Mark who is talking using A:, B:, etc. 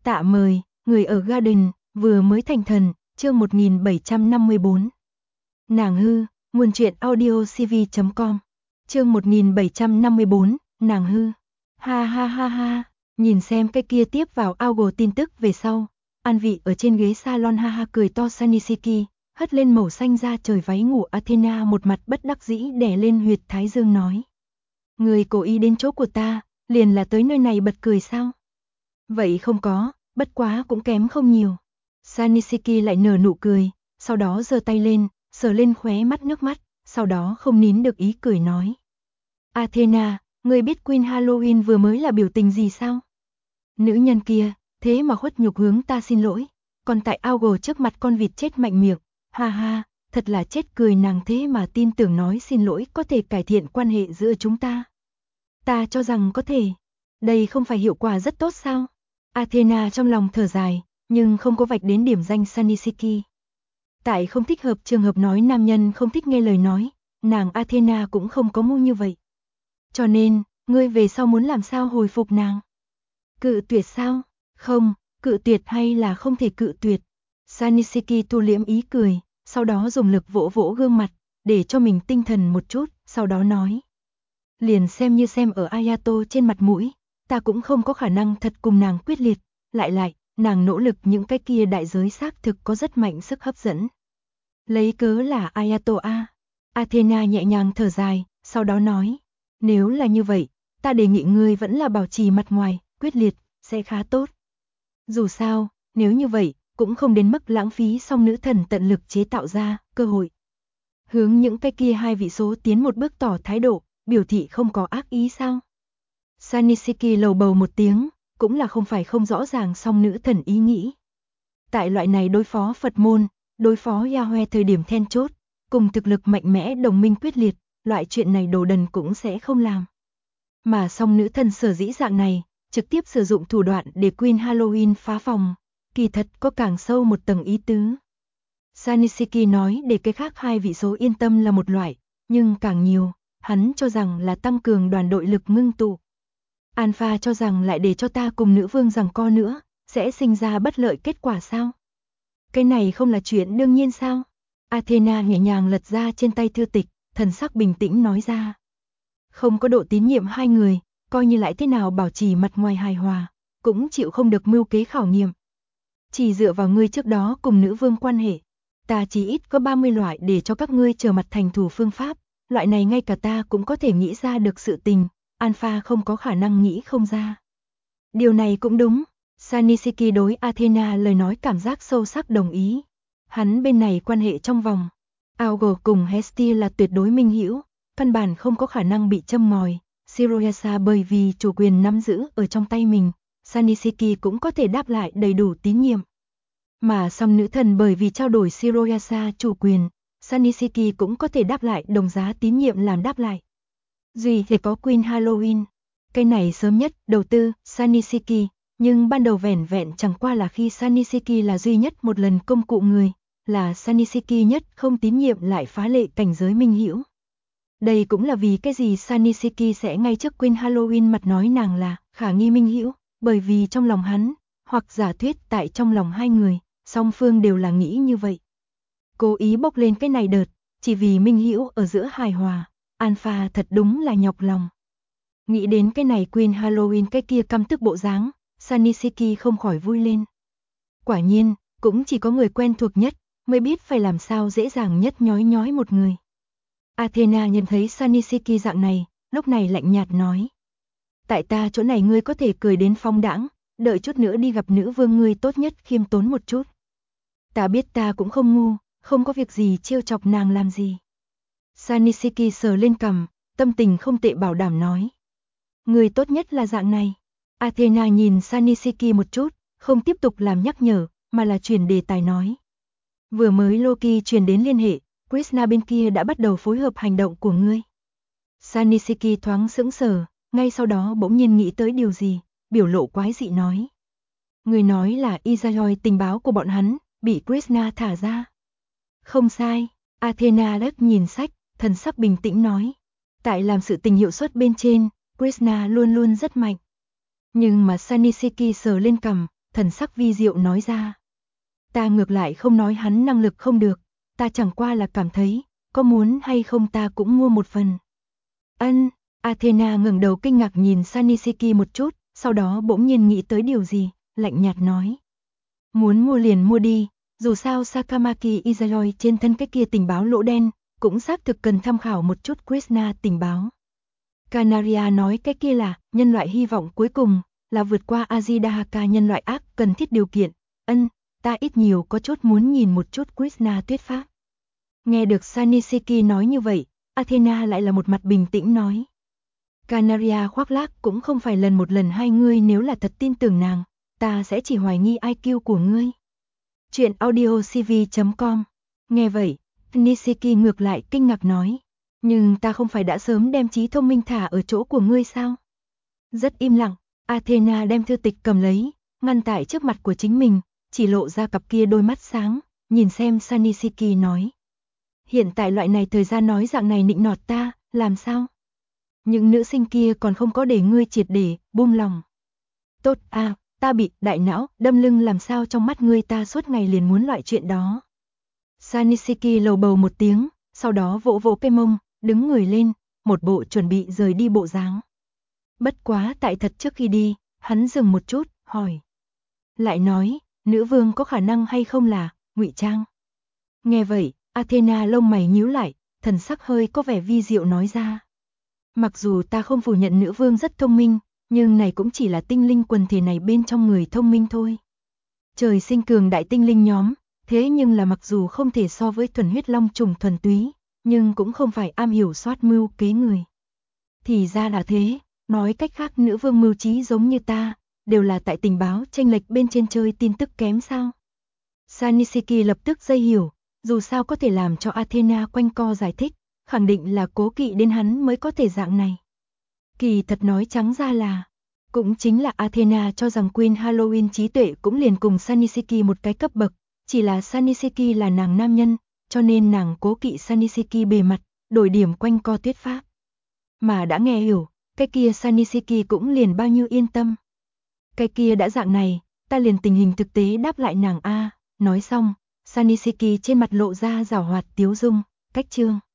A: Tạ mời, người ở Garden, vừa mới thành thần, chương 1754. Nàng hư, nguồn truyện audiocv.com. Chương 1754, nàng hư. Ha ha ha ha, nhìn xem cái kia tiếp vào Augo tin tức về sau. An vị ở trên ghế salon ha ha cười to Sanisiki, hất lên màu xanh da trời váy ngủ Athena một mặt bất đắc dĩ đè lên huyệt thái dương nói. Người cố ý đến chỗ của ta, liền là tới nơi này bật cười sao? Vậy không có, bất quá cũng kém không nhiều. Sanisiki lại nở nụ cười, sau đó giơ tay lên, sờ lên khóe mắt nước mắt, sau đó không nín được ý cười nói. Athena, ngươi biết Queen Halloween vừa mới là biểu tình gì sao? Nữ nhân kia, thế mà khuất nhục hướng ta xin lỗi, còn tại Augo trước mặt con vịt chết mạnh miệng, ha ha, thật là chết cười nàng thế mà tin tưởng nói xin lỗi có thể cải thiện quan hệ giữa chúng ta. Ta cho rằng có thể, đây không phải hiệu quả rất tốt sao? Athena trong lòng thở dài, nhưng không có vạch đến điểm danh Sanisiki. Tại không thích hợp trường hợp nói nam nhân không thích nghe lời nói, nàng Athena cũng không có ngu như vậy. Cho nên, ngươi về sau muốn làm sao hồi phục nàng? Cự tuyệt sao? Không, cự tuyệt hay là không thể cự tuyệt? Sanisiki thu liễm ý cười, sau đó dùng lực vỗ vỗ gương mặt, để cho mình tinh thần một chút, sau đó nói. Liền xem như xem ở Ayato trên mặt mũi, ta cũng không có khả năng thật cùng nàng quyết liệt, lại, nàng nỗ lực những cái kia đại giới xác thực có rất mạnh sức hấp dẫn. Lấy cớ là Ayato a. Athena nhẹ nhàng thở dài, sau đó nói, nếu là như vậy, ta đề nghị ngươi vẫn là bảo trì mặt ngoài, quyết liệt, sẽ khá tốt. Dù sao, nếu như vậy, cũng không đến mức lãng phí song nữ thần tận lực chế tạo ra cơ hội. Hướng những cái kia hai vị số tiến một bước tỏ thái độ, biểu thị không có ác ý sao? Sanisiki lầu bầu một tiếng, cũng là không phải không rõ ràng song nữ thần ý nghĩ. Tại loại này đối phó Phật môn, đối phó Yahweh thời điểm then chốt, cùng thực lực mạnh mẽ đồng minh quyết liệt, loại chuyện này đồ đần cũng sẽ không làm. Mà song nữ thần sở dĩ dạng này, trực tiếp sử dụng thủ đoạn để Queen Halloween phá phòng, kỳ thật có càng sâu một tầng ý tứ. Sanisiki nói để cái khác hai vị số yên tâm là một loại, nhưng càng nhiều, hắn cho rằng là tăng cường đoàn đội lực ngưng tụ. Alpha cho rằng lại để cho ta cùng nữ vương giằng co nữa, sẽ sinh ra bất lợi kết quả sao? Cái này không là chuyện đương nhiên sao? Athena nhẹ nhàng lật ra trên tay thư tịch, thần sắc bình tĩnh nói ra. Không có độ tín nhiệm hai người, coi như lại thế nào bảo trì mặt ngoài hài hòa, cũng chịu không được mưu kế khảo nghiệm. Chỉ dựa vào ngươi trước đó cùng nữ vương quan hệ, ta chỉ ít có 30 loại để cho các ngươi trở mặt thành thủ phương pháp, loại này ngay cả ta cũng có thể nghĩ ra được sự tình, Alpha không có khả năng nghĩ không ra. Điều này cũng đúng, Sanisiki đối Athena lời nói cảm giác sâu sắc đồng ý. Hắn bên này quan hệ trong vòng, Augo cùng Hestia là tuyệt đối minh hữu, căn bản không có khả năng bị châm ngòi. Shiroyasa bởi vì chủ quyền nắm giữ ở trong tay mình, Sanisiki cũng có thể đáp lại đầy đủ tín nhiệm. Mà song nữ thần bởi vì trao đổi Shiroyasa chủ quyền, Sanisiki cũng có thể đáp lại đồng giá tín nhiệm làm đáp lại. Duy thì có Queen Halloween, cái này sớm nhất đầu tư Sanisiki, nhưng ban đầu vẻn vẹn chẳng qua là khi Sanisiki là duy nhất một lần công cụ người, là Sanisiki nhất không tín nhiệm lại phá lệ cảnh giới minh hữu. Đây cũng là vì cái gì Sanisiki sẽ ngay trước Queen Halloween mặt nói nàng là khả nghi minh hữu, bởi vì trong lòng hắn, hoặc giả thuyết tại trong lòng hai người, song phương đều là nghĩ như vậy. Cố ý bốc lên cái này đợt, chỉ vì minh hữu ở giữa hài hòa, Alpha thật đúng là nhọc lòng. Nghĩ đến cái này Queen Halloween cái kia căm tức bộ dáng, Sanisiki không khỏi vui lên. Quả nhiên, cũng chỉ có người quen thuộc nhất, mới biết phải làm sao dễ dàng nhất nhói nhói một người. Athena nhìn thấy Sanisiki dạng này, lúc này lạnh nhạt nói. Tại ta chỗ này ngươi có thể cười đến phong đãng, đợi chút nữa đi gặp nữ vương ngươi tốt nhất khiêm tốn một chút. Ta biết ta cũng không ngu, không có việc gì trêu chọc nàng làm gì. Sanisiki sờ lên cằm, tâm tình không tệ bảo đảm nói. Ngươi tốt nhất là dạng này. Athena nhìn Sanisiki một chút, không tiếp tục làm nhắc nhở, mà là chuyển đề tài nói. Vừa mới Loki truyền đến liên hệ, Krishna bên kia đã bắt đầu phối hợp hành động của ngươi. Sanisiki thoáng sững sờ, ngay sau đó bỗng nhiên nghĩ tới điều gì, biểu lộ quái dị nói. Người nói là Izayoi tình báo của bọn hắn, bị Krishna thả ra. Không sai, Athena đất nhìn sách, thần sắc bình tĩnh nói. Tại làm sự tình hiệu suất bên trên, Krishna luôn luôn rất mạnh. Nhưng mà Sanisiki sờ lên cằm, thần sắc vi diệu nói ra. Ta ngược lại không nói hắn năng lực không được, ta chẳng qua là cảm thấy, có muốn hay không ta cũng mua một phần. Ân, Athena ngẩng đầu kinh ngạc nhìn Sanisiki một chút, sau đó bỗng nhiên nghĩ tới điều gì, lạnh nhạt nói. Muốn mua liền mua đi, dù sao Sakamaki Izayoi trên thân cái kia tình báo lỗ đen, cũng xác thực cần tham khảo một chút Krishna tình báo. Canaria nói cái kia là, nhân loại hy vọng cuối cùng, là vượt qua Ajidahaka nhân loại ác cần thiết điều kiện. Ân, ta ít nhiều có chút muốn nhìn một chút Krishna thuyết pháp. Nghe được Sanisiki nói như vậy, Athena lại là một mặt bình tĩnh nói. Canaria khoác lác cũng không phải lần một lần hai, ngươi nếu là thật tin tưởng nàng, ta sẽ chỉ hoài nghi IQ của ngươi. Chuyện audiocv.com. Nghe vậy, Nisiki ngược lại kinh ngạc nói. Nhưng ta không phải đã sớm đem trí thông minh thả ở chỗ của ngươi sao? Rất im lặng, Athena đem thư tịch cầm lấy, ngăn tại trước mặt của chính mình, chỉ lộ ra cặp kia đôi mắt sáng, nhìn xem Sanisiki nói. Hiện tại loại này thời gian nói dạng này nịnh nọt ta, làm sao? Những nữ sinh kia còn không có để ngươi triệt để, buông lòng. Tốt à, ta bị đại não, đâm lưng làm sao trong mắt ngươi ta suốt ngày liền muốn loại chuyện đó. Sanisiki lầu bầu một tiếng, sau đó vỗ vỗ cái mông, đứng người lên, một bộ chuẩn bị rời đi bộ dáng. Bất quá tại thật trước khi đi, hắn dừng một chút, hỏi. Lại nói, nữ vương có khả năng hay không là, ngụy trang. Nghe vậy, Athena lông mày nhíu lại, thần sắc hơi có vẻ vi diệu nói ra. Mặc dù ta không phủ nhận nữ vương rất thông minh, nhưng này cũng chỉ là tinh linh quần thể này bên trong người thông minh thôi. Trời sinh cường đại tinh linh nhóm, thế nhưng là mặc dù không thể so với thuần huyết long trùng thuần túy, nhưng cũng không phải am hiểu soát mưu kế người. Thì ra là thế, nói cách khác nữ vương mưu trí giống như ta, đều là tại tình báo chênh lệch bên trên chơi tin tức kém sao. Sanisiki lập tức dây hiểu, dù sao có thể làm cho Athena quanh co giải thích, khẳng định là cố kỵ đến hắn mới có thể dạng này. Kỳ thật nói trắng ra là, cũng chính là Athena cho rằng Queen Halloween trí tuệ cũng liền cùng Sanisiki một cái cấp bậc, chỉ là Sanisiki là nàng nam nhân, cho nên nàng cố kỵ Sanisiki bề mặt, đổi điểm quanh co thuyết pháp. Mà đã nghe hiểu, cái kia Sanisiki cũng liền bao nhiêu yên tâm. Cái kia đã dạng này, ta liền tình hình thực tế đáp lại nàng a. Nói xong, Sanisiki trên mặt lộ ra giảo hoạt tiếu dung, cách chương.